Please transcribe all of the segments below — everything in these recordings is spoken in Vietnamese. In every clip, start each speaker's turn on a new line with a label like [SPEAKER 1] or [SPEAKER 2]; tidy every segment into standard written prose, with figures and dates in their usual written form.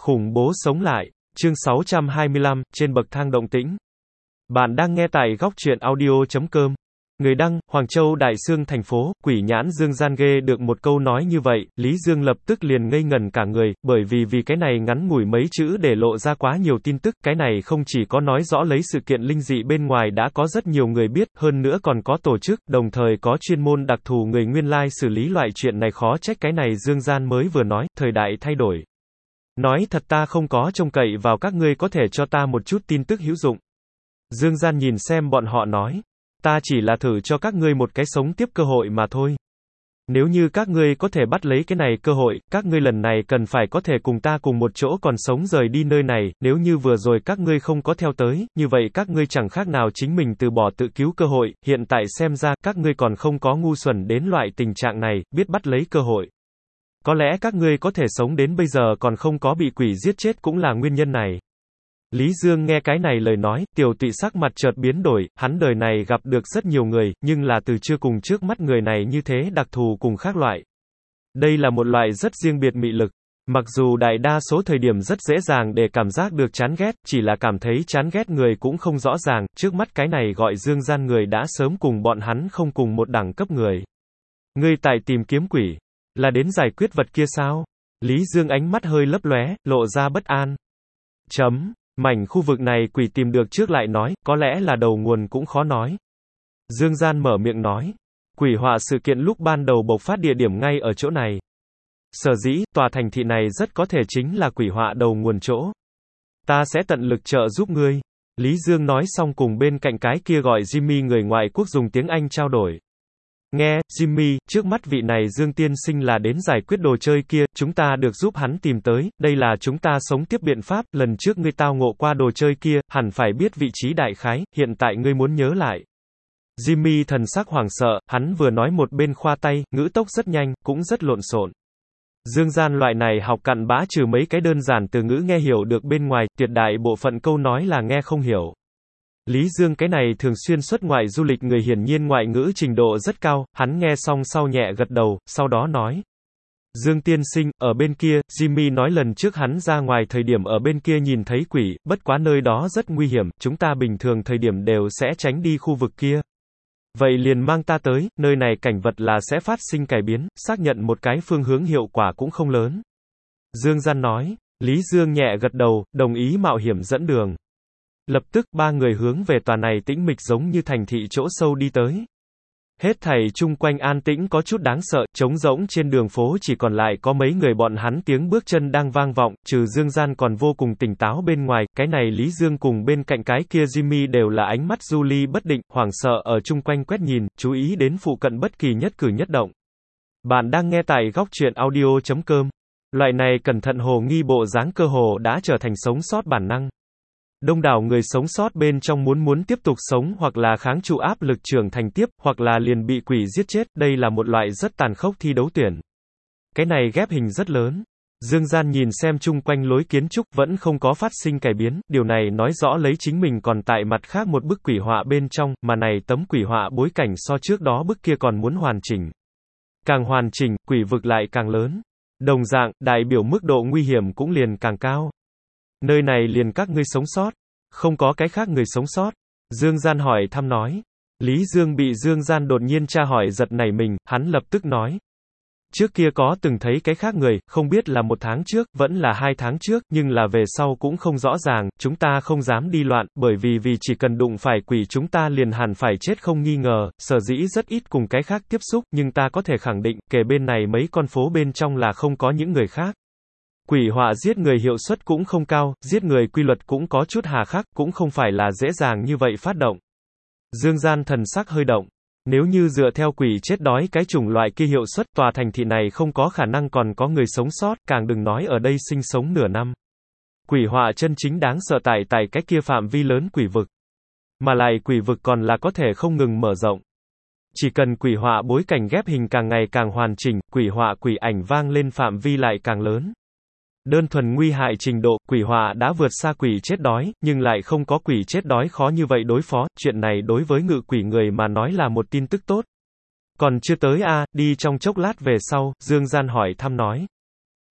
[SPEAKER 1] Khủng bố sống lại. Chương 625, trên bậc thang động tĩnh. Bạn đang nghe tại góc truyện audio.com. Người đăng, Hoàng Châu Đại Xương thành phố, quỷ nhãn Dương Gian ghê. Được một câu nói như vậy, Lý Dương lập tức liền ngây ngần cả người, bởi vì cái này ngắn ngủi mấy chữ để lộ ra quá nhiều tin tức, cái này không chỉ có nói rõ lấy sự kiện linh dị bên ngoài đã có rất nhiều người biết, hơn nữa còn có tổ chức, đồng thời có chuyên môn đặc thù người nguyên lai xử lý loại chuyện này, khó trách cái này Dương Gian mới vừa nói, thời đại thay đổi. Nói thật ta không có trông cậy vào các ngươi có thể cho ta một chút tin tức hữu dụng. Dương Gian nhìn xem bọn họ nói, ta chỉ là thử cho các ngươi một cái sống tiếp cơ hội mà thôi. Nếu như các ngươi có thể bắt lấy cái này cơ hội, các ngươi lần này cần phải có thể cùng ta cùng một chỗ còn sống rời đi nơi này, nếu như vừa rồi các ngươi không có theo tới, như vậy các ngươi chẳng khác nào chính mình từ bỏ tự cứu cơ hội, hiện tại xem ra, các ngươi còn không có ngu xuẩn đến loại tình trạng này, biết bắt lấy cơ hội. Có lẽ các ngươi có thể sống đến bây giờ còn không có bị quỷ giết chết cũng là nguyên nhân này. Lý Dương nghe cái này lời nói, Tiểu Tụy sắc mặt chợt biến đổi, hắn đời này gặp được rất nhiều người, nhưng là từ chưa cùng trước mắt người này như thế đặc thù cùng khác loại. Đây là một loại rất riêng biệt mị lực. Mặc dù đại đa số thời điểm rất dễ dàng để cảm giác được chán ghét, chỉ là cảm thấy chán ghét người cũng không rõ ràng, trước mắt cái này gọi Dương Gian người đã sớm cùng bọn hắn không cùng một đẳng cấp người. Ngươi tại tìm kiếm quỷ, là đến giải quyết vật kia sao? Lý Dương ánh mắt hơi lấp lóe, lộ ra bất an. Mảnh khu vực này quỷ tìm được trước lại nói, có lẽ là đầu nguồn cũng khó nói. Dương Gian mở miệng nói, quỷ họa sự kiện lúc ban đầu bộc phát địa điểm ngay ở chỗ này. Sở dĩ, tòa thành thị này rất có thể chính là quỷ họa đầu nguồn chỗ. Ta sẽ tận lực trợ giúp ngươi. Lý Dương nói xong cùng bên cạnh cái kia gọi Jimmy người ngoại quốc dùng tiếng Anh trao đổi. Nghe, Jimmy, trước mắt vị này Dương tiên sinh là đến giải quyết đồ chơi kia, chúng ta được giúp hắn tìm tới, đây là chúng ta sống tiếp biện pháp, lần trước ngươi tao ngộ qua đồ chơi kia, hẳn phải biết vị trí đại khái, hiện tại ngươi muốn nhớ lại. Jimmy thần sắc hoảng sợ, hắn vừa nói một bên khoa tay, ngữ tốc rất nhanh, cũng rất lộn xộn. Dương Gian loại này học cặn bã trừ mấy cái đơn giản từ ngữ nghe hiểu được bên ngoài, tuyệt đại bộ phận câu nói là nghe không hiểu. Lý Dương cái này thường xuyên xuất ngoại du lịch người hiển nhiên ngoại ngữ trình độ rất cao, hắn nghe xong sau nhẹ gật đầu, sau đó nói. Dương tiên sinh, ở bên kia, Jimmy nói lần trước hắn ra ngoài thời điểm ở bên kia nhìn thấy quỷ, bất quá nơi đó rất nguy hiểm, chúng ta bình thường thời điểm đều sẽ tránh đi khu vực kia. Vậy liền mang ta tới, nơi này cảnh vật là sẽ phát sinh cải biến, xác nhận một cái phương hướng hiệu quả cũng không lớn. Dương Gian nói, Lý Dương nhẹ gật đầu, đồng ý mạo hiểm dẫn đường. Lập tức, ba người hướng về tòa này tĩnh mịch giống như thành thị chỗ sâu đi tới. Hết thảy chung quanh an tĩnh có chút đáng sợ, trống rỗng trên đường phố chỉ còn lại có mấy người bọn hắn tiếng bước chân đang vang vọng, trừ Dương Gian còn vô cùng tỉnh táo bên ngoài, cái này Lý Dương cùng bên cạnh cái kia Jimmy đều là ánh mắt du ly bất định, hoảng sợ ở chung quanh quét nhìn, chú ý đến phụ cận bất kỳ nhất cử nhất động. Bạn đang nghe tại góc truyện audio.com. Loại này cẩn thận hồ nghi bộ dáng cơ hồ đã trở thành sống sót bản năng. Đông đảo người sống sót bên trong muốn tiếp tục sống hoặc là kháng trụ áp lực trưởng thành tiếp, hoặc là liền bị quỷ giết chết, đây là một loại rất tàn khốc thi đấu tuyển. Cái này ghép hình rất lớn. Dương Gian nhìn xem chung quanh lối kiến trúc vẫn không có phát sinh cải biến, điều này nói rõ lấy chính mình còn tại mặt khác một bức quỷ họa bên trong, mà này tấm quỷ họa bối cảnh so trước đó bức kia còn muốn hoàn chỉnh. Càng hoàn chỉnh, quỷ vực lại càng lớn. Đồng dạng, đại biểu mức độ nguy hiểm cũng liền càng cao. Nơi này liền các ngươi sống sót, không có cái khác người sống sót. Dương Gian hỏi thăm nói. Lý Dương bị Dương Gian đột nhiên tra hỏi giật nảy mình, hắn lập tức nói. Trước kia có từng thấy cái khác người, không biết là 1 tháng trước, vẫn là 2 tháng trước, nhưng là về sau cũng không rõ ràng, chúng ta không dám đi loạn, bởi vì chỉ cần đụng phải quỷ chúng ta liền hẳn phải chết không nghi ngờ, sở dĩ rất ít cùng cái khác tiếp xúc, nhưng ta có thể khẳng định, kể bên này mấy con phố bên trong là không có những người khác. Quỷ họa giết người hiệu suất cũng không cao, giết người quy luật cũng có chút hà khắc, cũng không phải là dễ dàng như vậy phát động. Dương Gian thần sắc hơi động. Nếu như dựa theo quỷ chết đói cái chủng loại kia hiệu suất, tòa thành thị này không có khả năng còn có người sống sót, càng đừng nói ở đây sinh sống nửa năm. Quỷ họa chân chính đáng sợ tại cái kia phạm vi lớn quỷ vực. Mà lại quỷ vực còn là có thể không ngừng mở rộng. Chỉ cần quỷ họa bối cảnh ghép hình càng ngày càng hoàn chỉnh, quỷ họa quỷ ảnh vang lên phạm vi lại càng lớn. Đơn thuần nguy hại trình độ, quỷ họa đã vượt xa quỷ chết đói, nhưng lại không có quỷ chết đói khó như vậy đối phó, chuyện này đối với ngự quỷ người mà nói là một tin tức tốt. Còn chưa tới a, đi trong chốc lát về sau, Dương Gian hỏi thăm nói.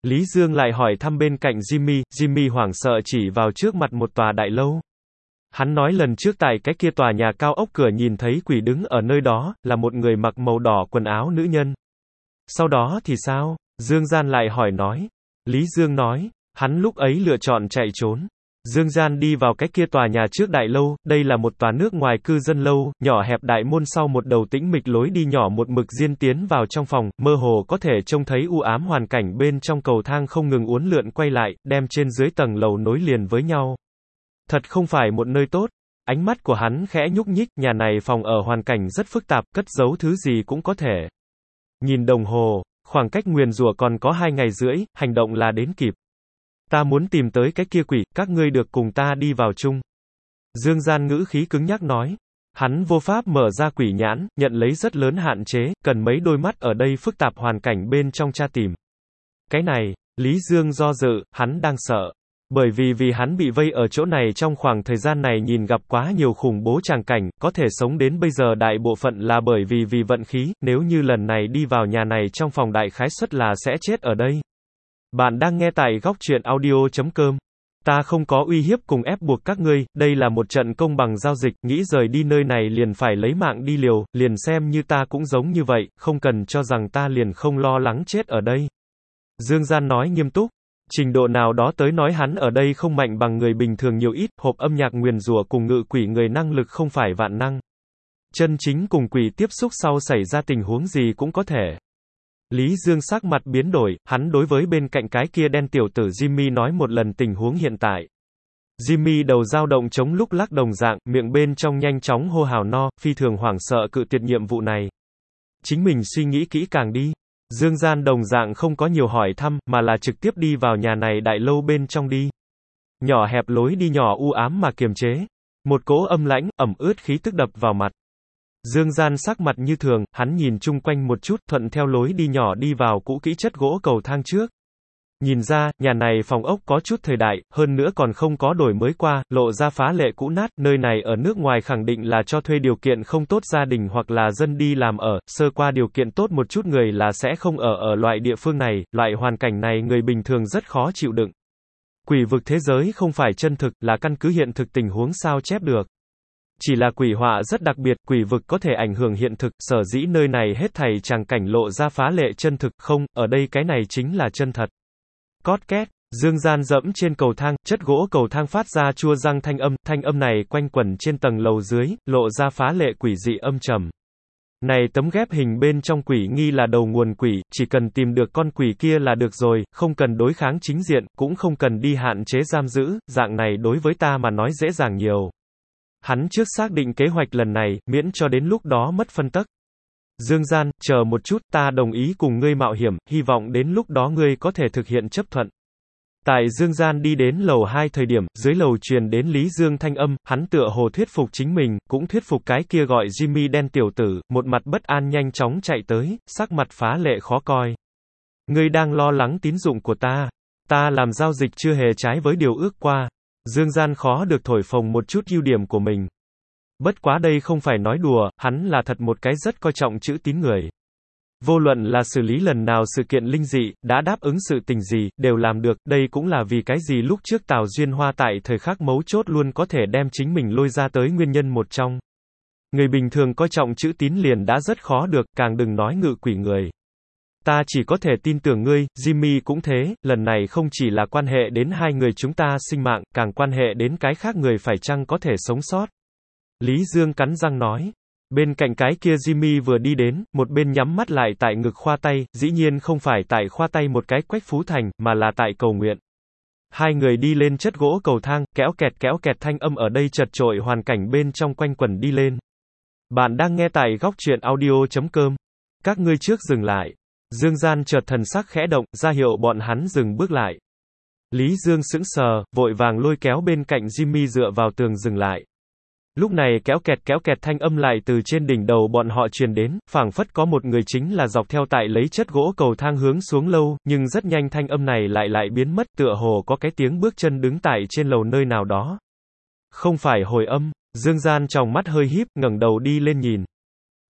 [SPEAKER 1] Lý Dương lại hỏi thăm bên cạnh Jimmy, Jimmy hoảng sợ chỉ vào trước mặt một tòa đại lâu. Hắn nói lần trước tại cái kia tòa nhà cao ốc cửa nhìn thấy quỷ đứng ở nơi đó, là một người mặc màu đỏ quần áo nữ nhân. Sau đó thì sao? Dương Gian lại hỏi nói. Lý Dương nói, hắn lúc ấy lựa chọn chạy trốn. Dương Gian đi vào cái kia tòa nhà trước đại lâu, đây là một tòa nước ngoài cư dân lâu, nhỏ hẹp đại môn sau một đầu tĩnh mịch lối đi nhỏ một mực diên tiến vào trong phòng, mơ hồ có thể trông thấy u ám hoàn cảnh bên trong cầu thang không ngừng uốn lượn quay lại, đem trên dưới tầng lầu nối liền với nhau. Thật không phải một nơi tốt. Ánh mắt của hắn khẽ nhúc nhích, nhà này phòng ở hoàn cảnh rất phức tạp, cất giấu thứ gì cũng có thể. Nhìn đồng hồ, khoảng cách nguyền rủa còn có 2 ngày rưỡi, hành động là đến kịp. Ta muốn tìm tới cái kia quỷ, các ngươi được cùng ta đi vào chung. Dương Gian ngữ khí cứng nhắc nói. Hắn vô pháp mở ra quỷ nhãn, nhận lấy rất lớn hạn chế, cần mấy đôi mắt ở đây phức tạp hoàn cảnh bên trong tra tìm. Cái này, Lý Dương do dự, hắn đang sợ. Bởi vì hắn bị vây ở chỗ này trong khoảng thời gian này nhìn gặp quá nhiều khủng bố tràng cảnh, có thể sống đến bây giờ đại bộ phận là bởi vì vận khí, nếu như lần này đi vào nhà này trong phòng đại khái suất là sẽ chết ở đây. Bạn đang nghe tại góc truyện audio.com. Ta không có uy hiếp cùng ép buộc các ngươi, đây là một trận công bằng giao dịch, nghĩ rời đi nơi này liền phải lấy mạng đi liều, liền xem như ta cũng giống như vậy, không cần cho rằng ta liền không lo lắng chết ở đây. Dương Gian nói nghiêm túc. Trình độ nào đó tới nói hắn ở đây không mạnh bằng người bình thường nhiều ít, hộp âm nhạc nguyền rủa cùng ngự quỷ người năng lực không phải vạn năng. Chân chính cùng quỷ tiếp xúc sau xảy ra tình huống gì cũng có thể. Lý Dương sắc mặt biến đổi, hắn đối với bên cạnh cái kia đen tiểu tử Jimmy nói một lần tình huống hiện tại. Jimmy đầu dao động chống lúc lắc đồng dạng, miệng bên trong nhanh chóng hô hào no, phi thường hoảng sợ cự tuyệt nhiệm vụ này. Chính mình suy nghĩ kỹ càng đi. Dương Gian đồng dạng không có nhiều hỏi thăm, mà là trực tiếp đi vào nhà này đại lâu bên trong đi. Nhỏ hẹp lối đi nhỏ u ám mà kiềm chế. Một cỗ âm lãnh, ẩm ướt khí tức đập vào mặt. Dương Gian sắc mặt như thường, hắn nhìn chung quanh một chút, thuận theo lối đi nhỏ đi vào cũ kỹ chất gỗ cầu thang trước. Nhìn ra, nhà này phòng ốc có chút thời đại, hơn nữa còn không có đổi mới qua, lộ ra phá lệ cũ nát, nơi này ở nước ngoài khẳng định là cho thuê điều kiện không tốt gia đình hoặc là dân đi làm ở, sơ qua điều kiện tốt một chút người là sẽ không ở loại địa phương này, loại hoàn cảnh này người bình thường rất khó chịu đựng. Quỷ vực thế giới không phải chân thực, là căn cứ hiện thực tình huống sao chép được. Chỉ là quỷ họa rất đặc biệt, quỷ vực có thể ảnh hưởng hiện thực, sở dĩ nơi này hết thảy tràng cảnh lộ ra phá lệ chân thực, không, ở đây cái này chính là chân thật. Cót két, Dương Gian dẫm trên cầu thang, chất gỗ cầu thang phát ra chua răng thanh âm này quanh quẩn trên tầng lầu dưới, lộ ra phá lệ quỷ dị âm trầm. Này tấm ghép hình bên trong quỷ nghi là đầu nguồn quỷ, chỉ cần tìm được con quỷ kia là được rồi, không cần đối kháng chính diện, cũng không cần đi hạn chế giam giữ, dạng này đối với ta mà nói dễ dàng nhiều. Hắn trước xác định kế hoạch lần này, miễn cho đến lúc đó mất phân tắc. Dương Gian, chờ một chút, ta đồng ý cùng ngươi mạo hiểm, hy vọng đến lúc đó ngươi có thể thực hiện chấp thuận. Tại Dương Gian đi đến lầu 2 thời điểm, dưới lầu truyền đến Lý Dương thanh âm, hắn tựa hồ thuyết phục chính mình, cũng thuyết phục cái kia gọi Jimmy đen tiểu tử, một mặt bất an nhanh chóng chạy tới, sắc mặt phá lệ khó coi. Ngươi đang lo lắng tín dụng của ta làm giao dịch chưa hề trái với điều ước qua. Dương Gian khó được thổi phồng một chút ưu điểm của mình. Bất quá đây không phải nói đùa, hắn là thật một cái rất coi trọng chữ tín người. Vô luận là xử lý lần nào sự kiện linh dị, đã đáp ứng sự tình gì, đều làm được, đây cũng là vì cái gì lúc trước Tào Duyên Hoa tại thời khắc mấu chốt luôn có thể đem chính mình lôi ra tới nguyên nhân một trong. Người bình thường coi trọng chữ tín liền đã rất khó được, càng đừng nói ngự quỷ người. Ta chỉ có thể tin tưởng ngươi, Jimmy cũng thế, lần này không chỉ là quan hệ đến hai người chúng ta sinh mạng, càng quan hệ đến cái khác người phải chăng có thể sống sót. Lý Dương cắn răng nói. Bên cạnh cái kia Jimmy vừa đi đến, một bên nhắm mắt lại tại ngực khoa tay, dĩ nhiên không phải tại khoa tay một cái Quách Phú Thành, mà là tại cầu nguyện. Hai người đi lên chất gỗ cầu thang, kéo kẹt thanh âm ở đây chật chội hoàn cảnh bên trong quanh quẩn đi lên. Bạn đang nghe tại góc truyện audio.com. Các ngươi trước dừng lại. Dương Gian chợt thần sắc khẽ động, ra hiệu bọn hắn dừng bước lại. Lý Dương sững sờ, vội vàng lôi kéo bên cạnh Jimmy dựa vào tường dừng lại. Lúc này kéo kẹt thanh âm lại từ trên đỉnh đầu bọn họ truyền đến, phảng phất có một người chính là dọc theo tại lấy chất gỗ cầu thang hướng xuống lâu, nhưng rất nhanh thanh âm này lại biến mất, tựa hồ có cái tiếng bước chân đứng tại trên lầu nơi nào đó. Không phải hồi âm, Dương Gian tròng mắt hơi híp, ngẩng đầu đi lên nhìn.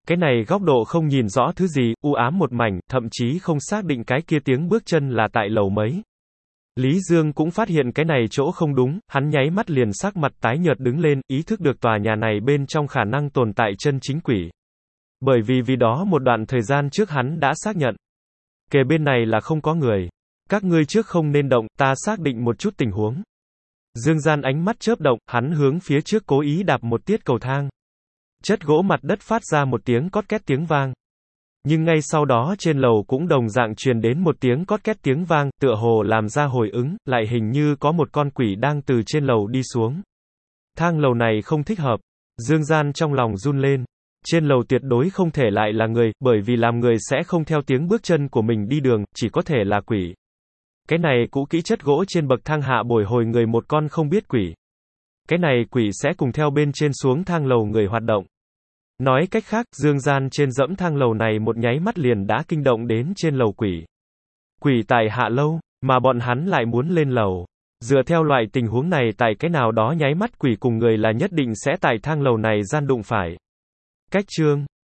[SPEAKER 1] Cái này góc độ không nhìn rõ thứ gì, u ám một mảnh, thậm chí không xác định cái kia tiếng bước chân là tại lầu mấy. Lý Dương cũng phát hiện cái này chỗ không đúng, hắn nháy mắt liền sắc mặt tái nhợt đứng lên, ý thức được tòa nhà này bên trong khả năng tồn tại chân chính quỷ. Bởi vì đó một đoạn thời gian trước hắn đã xác nhận. Kề bên này là không có người. Các ngươi trước không nên động, ta xác định một chút tình huống. Dương Gian ánh mắt chớp động, hắn hướng phía trước cố ý đạp một tiết cầu thang. Chất gỗ mặt đất phát ra một tiếng cót két tiếng vang. Nhưng ngay sau đó trên lầu cũng đồng dạng truyền đến một tiếng cót két tiếng vang, tựa hồ làm ra hồi ứng, lại hình như có một con quỷ đang từ trên lầu đi xuống. Thang lầu này không thích hợp. Dương Gian trong lòng run lên. Trên lầu tuyệt đối không thể lại là người, bởi vì làm người sẽ không theo tiếng bước chân của mình đi đường, chỉ có thể là quỷ. Cái này cũ kỹ chất gỗ trên bậc thang hạ bồi hồi người một con không biết quỷ. Cái này quỷ sẽ cùng theo bên trên xuống thang lầu người hoạt động. Nói cách khác, Dương Gian trên dẫm thang lầu này một nháy mắt liền đã kinh động đến trên lầu quỷ. Quỷ tại hạ lâu, mà bọn hắn lại muốn lên lầu. Dựa theo loại tình huống này tại cái nào đó nháy mắt quỷ cùng người là nhất định sẽ tại thang lầu này gian đụng phải. Cách chương